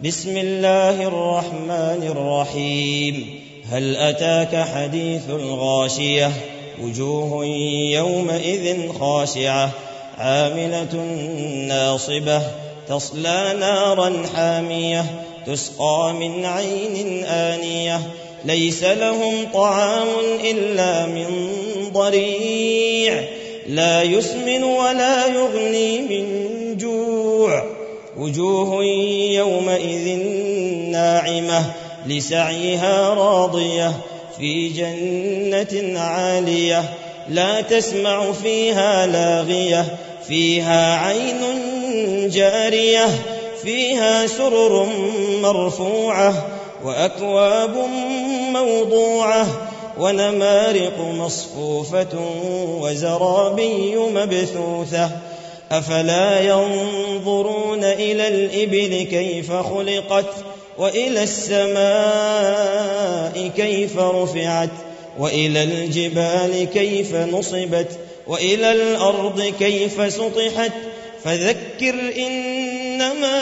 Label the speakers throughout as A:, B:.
A: بسم الله الرحمن الرحيم. هل أتاك حديث الغاشية؟ وجوه يومئذ خاشعة عاملة ناصبة تصلى نارا حامية تسقى من عين آنية ليس لهم طعام إلا من ضريع لا يسمن ولا يغني من جوع. وجوه يومئذ ناعمة لسعيها راضية في جنة عالية لا تسمع فيها لاغية فيها عين جارية فيها سرر مرفوعة وأكواب موضوعة ونمارق مصفوفة وزرابي مبثوثة. أفلا ينظرون إلى الإبل كيف خلقت وإلى السماء كيف رفعت وإلى الجبال كيف نصبت وإلى الأرض كيف سطحت فذكر إنما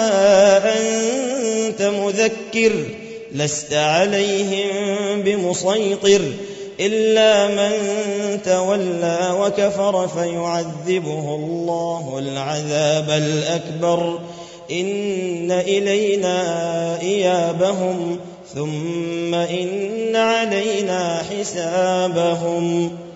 A: أنت مذكر لست عليهم بمسيطر إلا من تولى وكفر فيعذبه الله العذاب الأكبر إن إلينا إيابهم ثم إن علينا حسابهم.